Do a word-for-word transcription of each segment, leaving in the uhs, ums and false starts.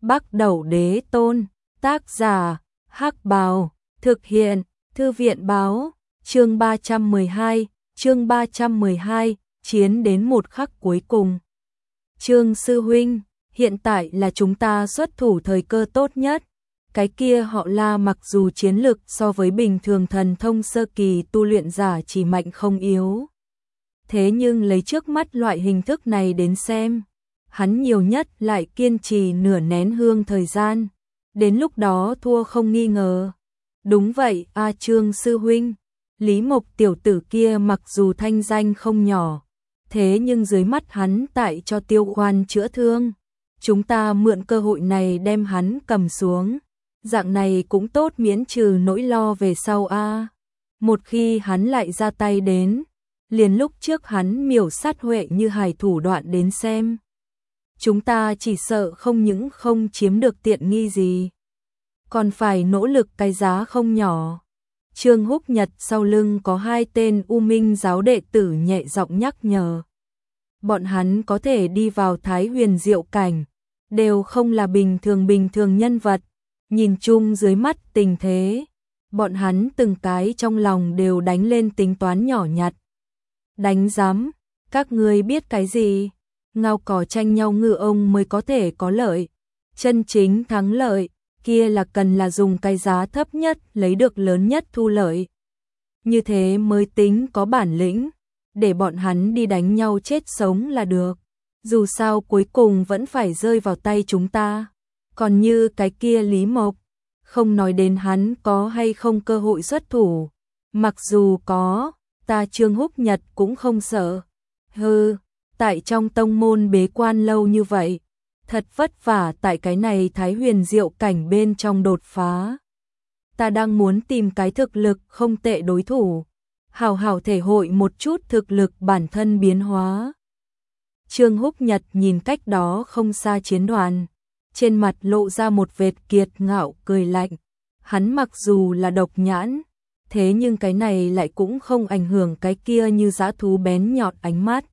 Bắc Đẩu Đế Tôn, tác giả, Hắc Bào, thực hiện, Thư viện báo, chương ba trăm mười hai, chương ba trăm mười hai, chiến đến một khắc cuối cùng. Trương sư huynh, hiện tại là chúng ta xuất thủ thời cơ tốt nhất. Cái kia họ La mặc dù chiến lực so với bình thường thần thông sơ kỳ tu luyện giả chỉ mạnh không yếu. Thế nhưng lấy trước mắt loại hình thức này đến xem, hắn nhiều nhất lại kiên trì nửa nén hương thời gian, đến lúc đó thua không nghi ngờ. Đúng vậy, A Trương sư huynh, Lý Mộc tiểu tử kia mặc dù thanh danh không nhỏ, thế nhưng dưới mắt hắn tại cho Tiêu Khoan chữa thương, chúng ta mượn cơ hội này đem hắn cầm xuống, dạng này cũng tốt miễn trừ nỗi lo về sau a. Một khi hắn lại ra tay đến, liền lúc trước hắn miểu sát Huệ Như Hải thủ đoạn đến xem, chúng ta chỉ sợ không những không chiếm được tiện nghi gì, còn phải nỗ lực cái giá không nhỏ. Trương Húc Nhật sau lưng có hai tên U Minh giáo đệ tử nhẹ giọng nhắc nhở. Bọn hắn có thể đi vào Thái Huyền Diệu cảnh, đều không là bình thường bình thường nhân vật. Nhìn chung dưới mắt tình thế, bọn hắn từng cái trong lòng đều đánh lên tính toán nhỏ nhặt. Đánh giám, các ngươi biết cái gì? Ngao cỏ tranh nhau ngựa ông mới có thể có lợi. Chân chính thắng lợi, kia là cần là dùng cái giá thấp nhất lấy được lớn nhất thu lợi. Như thế mới tính có bản lĩnh, để bọn hắn đi đánh nhau chết sống là được. Dù sao cuối cùng vẫn phải rơi vào tay chúng ta. Còn như cái kia Lý Mộc, không nói đến hắn có hay không cơ hội xuất thủ. Mặc dù có, ta Trương Húc Nhật cũng không sợ. Hừ, tại trong tông môn bế quan lâu như vậy, thật vất vả tại cái này Thái Huyền Diệu cảnh bên trong đột phá. Ta đang muốn tìm cái thực lực không tệ đối thủ, hào hào thể hội một chút thực lực bản thân biến hóa. Trương Húc Nhật nhìn cách đó không xa chiến đoàn, trên mặt lộ ra một vệt kiệt ngạo cười lạnh. Hắn mặc dù là độc nhãn, thế nhưng cái này lại cũng không ảnh hưởng cái kia như dã thú bén nhọn ánh mắt.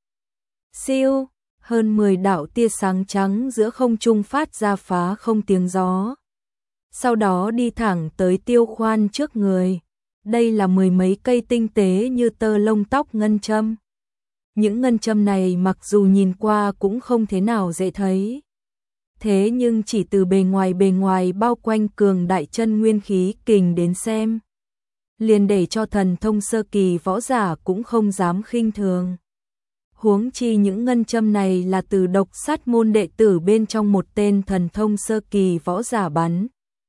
Siêu, hơn mười đạo tia sáng trắng giữa không trung phát ra phá không tiếng gió. Sau đó đi thẳng tới Tiêu Khoan trước người. Đây là mười mấy cây tinh tế như tơ lông tóc ngân châm. Những ngân châm này mặc dù nhìn qua cũng không thế nào dễ thấy. Thế nhưng chỉ từ bề ngoài bề ngoài bao quanh cường đại chân nguyên khí kình đến xem, liền để cho thần thông sơ kỳ võ giả cũng không dám khinh thường. Huống chi những ngân châm này là từ độc sát môn đệ tử bên trong một tên thần thông sơ kỳ võ giả bắn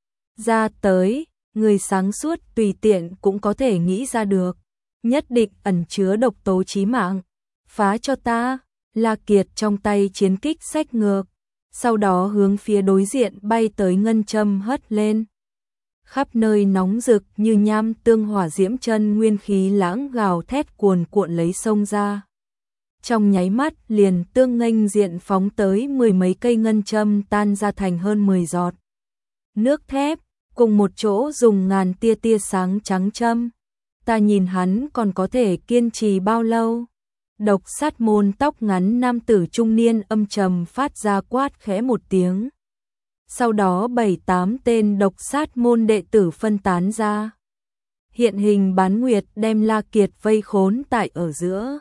ra tới, người sáng suốt tùy tiện cũng có thể nghĩ ra được, nhất định ẩn chứa độc tố chí mạng. Phá cho ta, La Kiệt trong tay chiến kích xách ngược, sau đó hướng phía đối diện bay tới ngân châm hất lên. Khắp nơi nóng rực như nham tương hỏa diễm chân nguyên khí lãng gào thét cuồn cuộn lấy sông ra. Trong nháy mắt liền tương nghênh diện phóng tới mười mấy cây ngân châm tan ra thành hơn mười giọt nước thép, cùng một chỗ dùng ngàn tia tia sáng trắng châm. Ta nhìn hắn còn có thể kiên trì bao lâu? Độc sát môn tóc ngắn nam tử trung niên âm trầm phát ra quát khẽ một tiếng. Sau đó bảy tám tên độc sát môn đệ tử phân tán ra. Hiện hình bán nguyệt đem La Kiệt vây khốn tại ở giữa.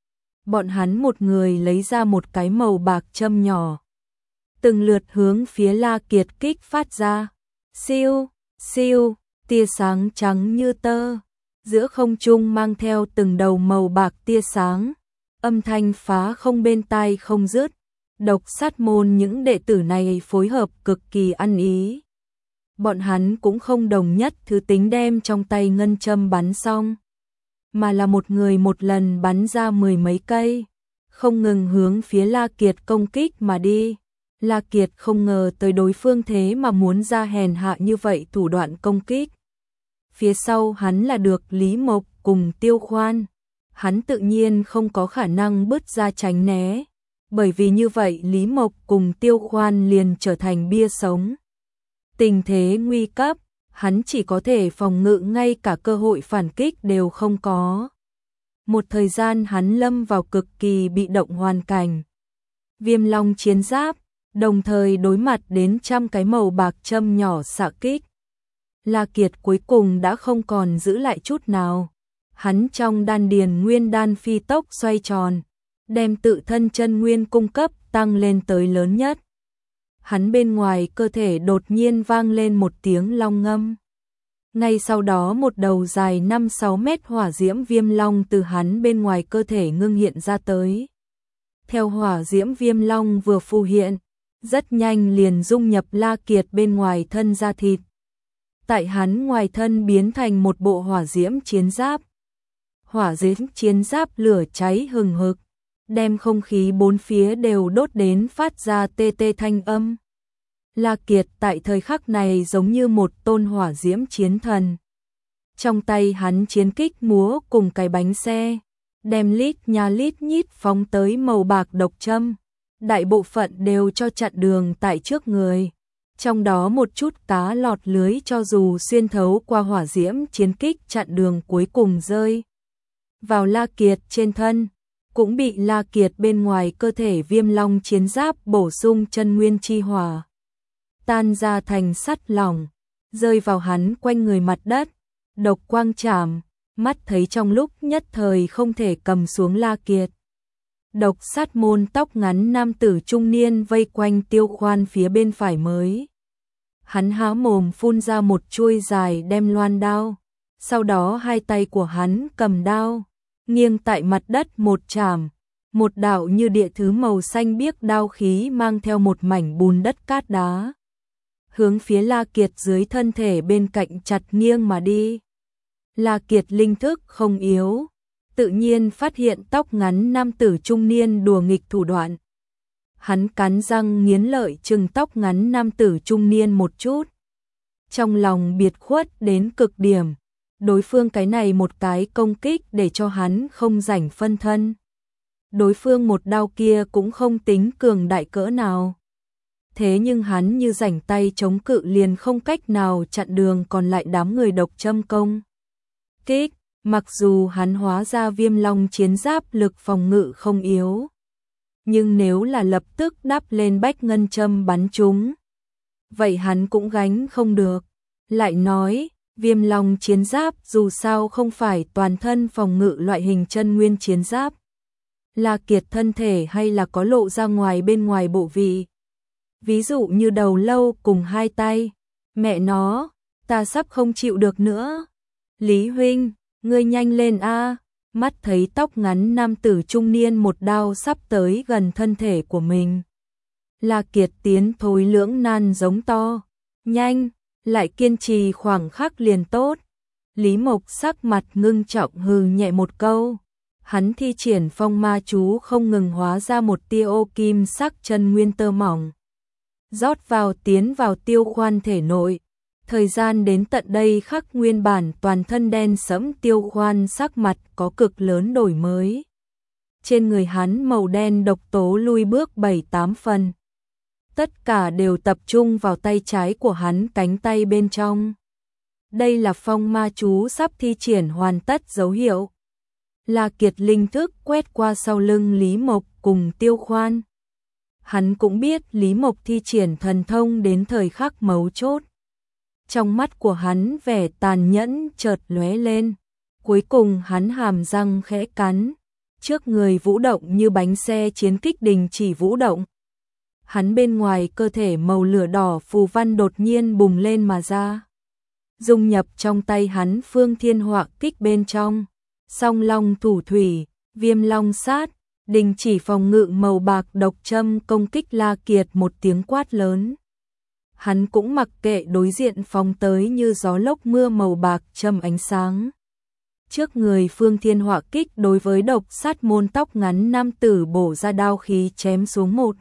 Bọn hắn một người lấy ra một cái màu bạc châm nhỏ, từng lượt hướng phía La Kiệt kích phát ra. Siêu, siêu, tia sáng trắng như tơ, giữa không trung mang theo từng đầu màu bạc tia sáng. Âm thanh phá không bên tai không dứt. Độc sát môn những đệ tử này phối hợp cực kỳ ăn ý. Bọn hắn cũng không đồng nhất thứ tính đem trong tay ngân châm bắn xong, mà là một người một lần bắn ra mười mấy cây, không ngừng hướng phía La Kiệt công kích mà đi. La Kiệt không ngờ tới đối phương thế mà muốn ra hèn hạ như vậy thủ đoạn công kích. Phía sau hắn là được Lý Mộc cùng Tiêu Khoan. Hắn tự nhiên không có khả năng bứt ra tránh né, bởi vì như vậy Lý Mộc cùng Tiêu Khoan liền trở thành bia sống. Tình thế nguy cấp, hắn chỉ có thể phòng ngự, ngay cả cơ hội phản kích đều không có. Một thời gian hắn lâm vào cực kỳ bị động hoàn cảnh. Viêm Long chiến giáp, đồng thời đối mặt đến trăm cái màu bạc châm nhỏ xạ kích. La Kiệt cuối cùng đã không còn giữ lại chút nào. Hắn trong đan điền nguyên đan phi tốc xoay tròn, đem tự thân chân nguyên cung cấp tăng lên tới lớn nhất. Hắn bên ngoài cơ thể đột nhiên vang lên một tiếng long ngâm. Ngay sau đó một đầu dài năm sáu mét hỏa diễm viêm long từ hắn bên ngoài cơ thể ngưng hiện ra tới. Theo hỏa diễm viêm long vừa phù hiện, rất nhanh liền dung nhập La Kiệt bên ngoài thân da thịt. Tại hắn ngoài thân biến thành một bộ hỏa diễm chiến giáp. Hỏa diễm chiến giáp lửa cháy hừng hực, đem không khí bốn phía đều đốt đến phát ra tê tê thanh âm. La Kiệt tại thời khắc này giống như một tôn hỏa diễm chiến thần. Trong tay hắn chiến kích múa cùng cái bánh xe, đem lít nha lít nhít phóng tới màu bạc độc châm. Đại bộ phận đều cho chặn đường tại trước người. Trong đó một chút cá lọt lưới cho dù xuyên thấu qua hỏa diễm chiến kích chặn đường cuối cùng rơi vào La Kiệt trên thân, cũng bị La Kiệt bên ngoài cơ thể viêm long chiến giáp bổ sung chân nguyên chi hỏa. Tan ra thành sắt lỏng, rơi vào hắn quanh người mặt đất, độc quang chạm, mắt thấy trong lúc nhất thời không thể cầm xuống La Kiệt. Độc sát môn tóc ngắn nam tử trung niên vây quanh Tiêu Khoan phía bên phải mới. Hắn há mồm phun ra một chuôi dài đem loan đao, sau đó hai tay của hắn cầm đao, nghiêng tại mặt đất một chạm, một đạo như địa thứ màu xanh biếc đao khí mang theo một mảnh bùn đất cát đá, hướng phía La Kiệt dưới thân thể bên cạnh chặt nghiêng mà đi. La Kiệt linh thức không yếu, tự nhiên phát hiện tóc ngắn nam tử trung niên đùa nghịch thủ đoạn. Hắn cắn răng nghiến lợi chừng tóc ngắn nam tử trung niên một chút. Trong lòng biệt khuất đến cực điểm, đối phương cái này một cái công kích để cho hắn không rảnh phân thân. Đối phương một đao kia cũng không tính cường đại cỡ nào. Thế nhưng hắn như rảnh tay chống cự liền không cách nào chặn đường còn lại đám người độc châm công kích. Mặc dù hắn hóa ra viêm long chiến giáp lực phòng ngự không yếu, nhưng nếu là lập tức đắp lên bách ngân châm bắn chúng, vậy hắn cũng gánh không được. Lại nói, viêm long chiến giáp dù sao không phải toàn thân phòng ngự loại hình chân nguyên chiến giáp. La Kiệt thân thể hay là có lộ ra ngoài bên ngoài bộ vị. Ví dụ như đầu lâu cùng hai tay. Mẹ nó, ta sắp không chịu được nữa. Lý huynh, ngươi nhanh lên a! Mắt thấy tóc ngắn nam tử trung niên một đao sắp tới gần thân thể của mình. La Kiệt tiến thối lưỡng nan giống to. Nhanh, lại kiên trì khoảng khắc liền tốt. Lý Mộc sắc mặt ngưng trọng hừ nhẹ một câu. Hắn thi triển phong ma chú không ngừng hóa ra một tia ô kim sắc chân nguyên tơ mỏng. Rót vào tiến vào Tiêu Khoan thể nội. Thời gian đến tận đây khắc nguyên bản toàn thân đen sẫm Tiêu Khoan sắc mặt có cực lớn đổi mới. Trên người hắn màu đen độc tố lui bước bảy tám phần. Tất cả đều tập trung vào tay trái của hắn cánh tay bên trong. Đây là phong ma chú sắp thi triển hoàn tất dấu hiệu. La Kiệt linh thức quét qua sau lưng Lý Mộc cùng Tiêu Khoan. Hắn cũng biết Lý Mộc thi triển thần thông đến thời khắc mấu chốt. Trong mắt của hắn vẻ tàn nhẫn chợt lóe lên. Cuối cùng hắn hàm răng khẽ cắn. Trước người vũ động như bánh xe chiến kích đình chỉ vũ động. Hắn bên ngoài cơ thể màu lửa đỏ phù văn đột nhiên bùng lên mà ra. Dung nhập trong tay hắn phương thiên họa kích bên trong. Song long thủ thủy, viêm long sát, đình chỉ phòng ngự màu bạc độc châm công kích La Kiệt một tiếng quát lớn. Hắn cũng mặc kệ đối diện phóng tới như gió lốc mưa màu bạc châm ánh sáng. Trước người phương thiên họa kích đối với độc sát môn tóc ngắn nam tử bổ ra đao khí chém xuống một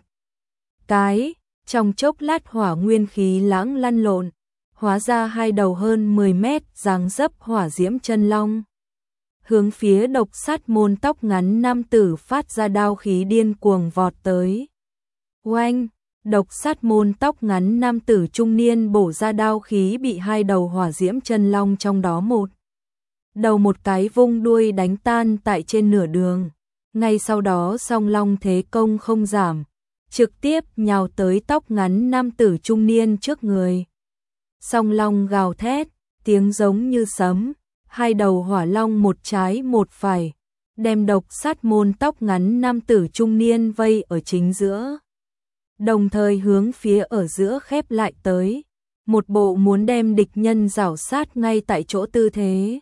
cái, trong chốc lát hỏa nguyên khí lãng lăn lộn, hóa ra hai đầu hơn mười mét dáng dấp hỏa diễm chân long. Hướng phía độc sát môn tóc ngắn nam tử phát ra đao khí điên cuồng vọt tới. Oanh, độc sát môn tóc ngắn nam tử trung niên bổ ra đao khí bị hai đầu hỏa diễm chân long trong đó một đầu một cái vung đuôi đánh tan tại trên nửa đường. Ngay sau đó song long thế công không giảm, trực tiếp nhào tới tóc ngắn nam tử trung niên trước người. Song long gào thét, tiếng giống như sấm, hai đầu hỏa long một trái một phải, đem độc sát môn tóc ngắn nam tử trung niên vây ở chính giữa. Đồng thời hướng phía ở giữa khép lại tới, một bộ muốn đem địch nhân rảo sát ngay tại chỗ tư thế.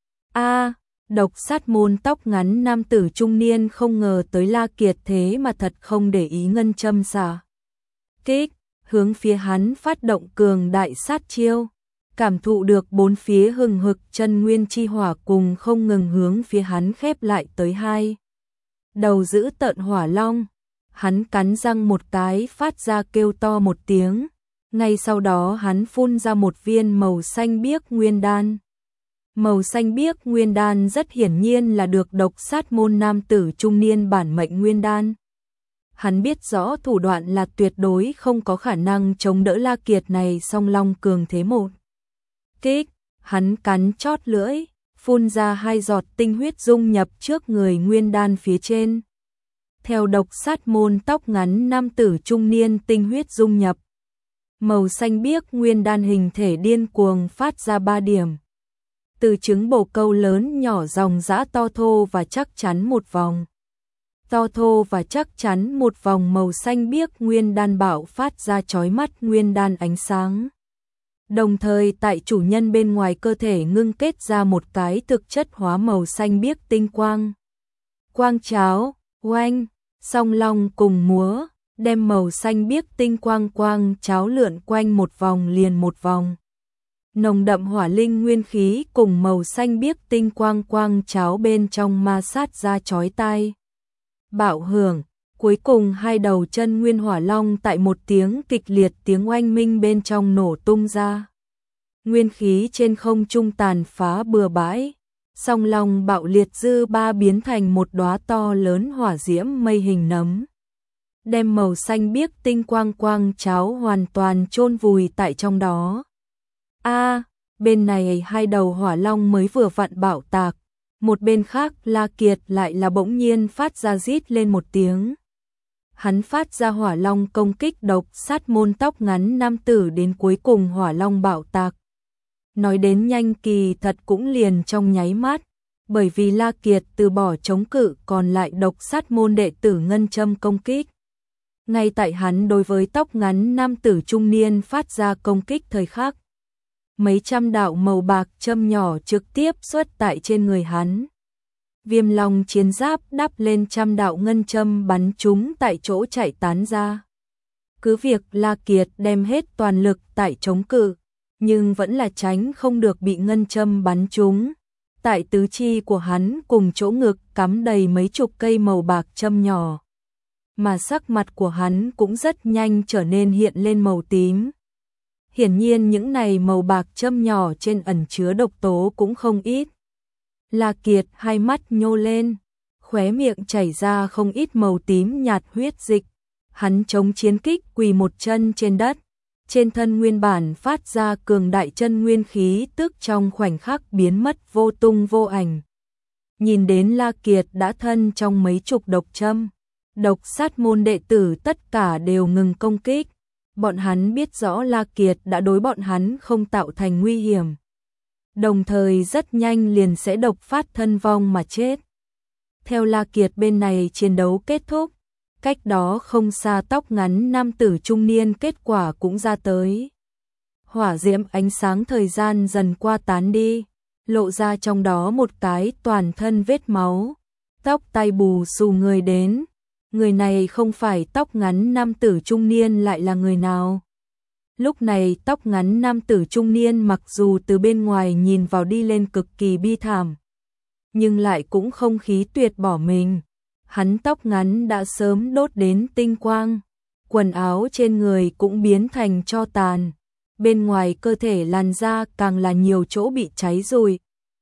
A, độc sát môn tóc ngắn nam tử trung niên không ngờ tới La Kiệt thế mà thật không để ý ngân châm xả kích, hướng phía hắn phát động cường đại sát chiêu, cảm thụ được bốn phía hừng hực chân nguyên chi hỏa cùng không ngừng hướng phía hắn khép lại tới hai đầu giữ tợn hỏa long. Hắn cắn răng một cái phát ra kêu to một tiếng, ngay sau đó hắn phun ra một viên màu xanh biếc nguyên đan. Màu xanh biếc nguyên đan rất hiển nhiên là được độc sát môn nam tử trung niên bản mệnh nguyên đan. Hắn biết rõ thủ đoạn là tuyệt đối không có khả năng chống đỡ La Kiệt này song long cường thế một kích, hắn cắn chót lưỡi, phun ra hai giọt tinh huyết dung nhập trước người nguyên đan phía trên. Theo độc sát môn tóc ngắn nam tử trung niên tinh huyết dung nhập, màu xanh biếc nguyên đan hình thể điên cuồng phát ra ba điểm. Từ trứng bồ câu lớn nhỏ dòng dã to thô và chắc chắn một vòng. To thô và chắc chắn một vòng màu xanh biếc nguyên đan bạo phát ra chói mắt nguyên đan ánh sáng. Đồng thời tại chủ nhân bên ngoài cơ thể ngưng kết ra một cái thực chất hóa màu xanh biếc tinh quang. Quang cháo, oanh, song long cùng múa, đem màu xanh biếc tinh quang quang cháo lượn quanh một vòng liền một vòng. Nồng đậm hỏa linh nguyên khí cùng màu xanh biếc tinh quang quang cháo bên trong ma sát ra chói tai. Bạo hưởng, cuối cùng hai đầu chân nguyên hỏa long tại một tiếng kịch liệt tiếng oanh minh bên trong nổ tung ra. Nguyên khí trên không trung tàn phá bừa bãi, song long bạo liệt dư ba biến thành một đóa to lớn hỏa diễm mây hình nấm. Đem màu xanh biếc tinh quang quang cháo hoàn toàn chôn vùi tại trong đó. A, bên này hai đầu hỏa long mới vừa vặn bạo tạc, một bên khác La Kiệt lại là bỗng nhiên phát ra rít lên một tiếng. Hắn phát ra hỏa long công kích độc sát môn tóc ngắn nam tử đến cuối cùng hỏa long bạo tạc. Nói đến nhanh kỳ thật cũng liền trong nháy mắt, bởi vì La Kiệt từ bỏ chống cự còn lại độc sát môn đệ tử ngân châm công kích. Ngay tại hắn đối với tóc ngắn nam tử trung niên phát ra công kích thời khắc, mấy trăm đạo màu bạc châm nhỏ trực tiếp xuất tại trên người hắn. Viêm long chiến giáp đắp lên trăm đạo ngân châm bắn chúng tại chỗ chạy tán ra. Cứ việc La Kiệt đem hết toàn lực tại chống cự, nhưng vẫn là tránh không được bị ngân châm bắn trúng. Tại tứ chi của hắn cùng chỗ ngực cắm đầy mấy chục cây màu bạc châm nhỏ. Mà sắc mặt của hắn cũng rất nhanh trở nên hiện lên màu tím. Hiển nhiên những này màu bạc châm nhỏ trên ẩn chứa độc tố cũng không ít. La Kiệt hai mắt nhô lên, khóe miệng chảy ra không ít màu tím nhạt huyết dịch. Hắn chống chiến kích quỳ một chân trên đất, trên thân nguyên bản phát ra cường đại chân nguyên khí tức trong khoảnh khắc biến mất vô tung vô ảnh. Nhìn đến La Kiệt đã thân trong mấy chục độc châm, độc sát môn đệ tử tất cả đều ngừng công kích. Bọn hắn biết rõ La Kiệt đã đối bọn hắn không tạo thành nguy hiểm. Đồng thời rất nhanh liền sẽ độc phát thân vong mà chết. Theo La Kiệt bên này chiến đấu kết thúc, cách đó không xa tóc ngắn nam tử trung niên kết quả cũng ra tới. Hỏa diễm ánh sáng thời gian dần qua tán đi, lộ ra trong đó một cái toàn thân vết máu, tóc tai bù xù người đến. Người này không phải tóc ngắn nam tử trung niên lại là người nào? Lúc này tóc ngắn nam tử trung niên mặc dù từ bên ngoài nhìn vào đi lên cực kỳ bi thảm, nhưng lại cũng không khí tuyệt bỏ mình. Hắn tóc ngắn đã sớm đốt đến tinh quang, quần áo trên người cũng biến thành tro tàn, bên ngoài cơ thể làn da càng là nhiều chỗ bị cháy rụi.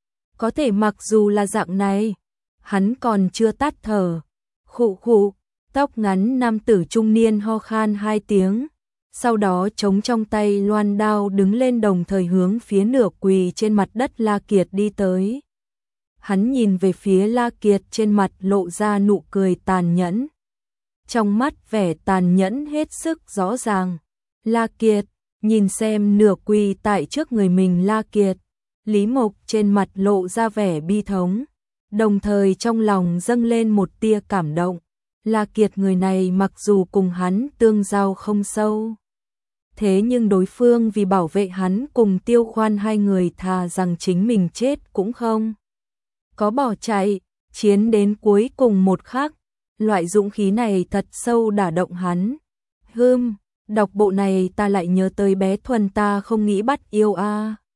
Có thể mặc dù là dạng này, hắn còn chưa tắt thở. Khụ khụ, tóc ngắn nam tử trung niên ho khan hai tiếng, sau đó chống trong tay loan đao đứng lên đồng thời hướng phía nửa quỳ trên mặt đất La Kiệt đi tới. Hắn nhìn về phía La Kiệt trên mặt lộ ra nụ cười tàn nhẫn. trong mắt vẻ tàn nhẫn hết sức rõ ràng. La Kiệt, nhìn xem nửa quỳ tại trước người mình La Kiệt, Lý Mộc trên mặt lộ ra vẻ bi thống, đồng thời trong lòng dâng lên một tia cảm động. La Kiệt người này mặc dù cùng hắn tương giao không sâu, thế nhưng đối phương vì bảo vệ hắn cùng Tiêu Khoan hai người thà rằng chính mình chết cũng không có bỏ chạy, chiến đến cuối cùng một khắc, loại dũng khí này thật sâu đả động hắn. Hừm, đọc bộ này ta lại nhớ tới bé Thuần ta không nghĩ bắt yêu a.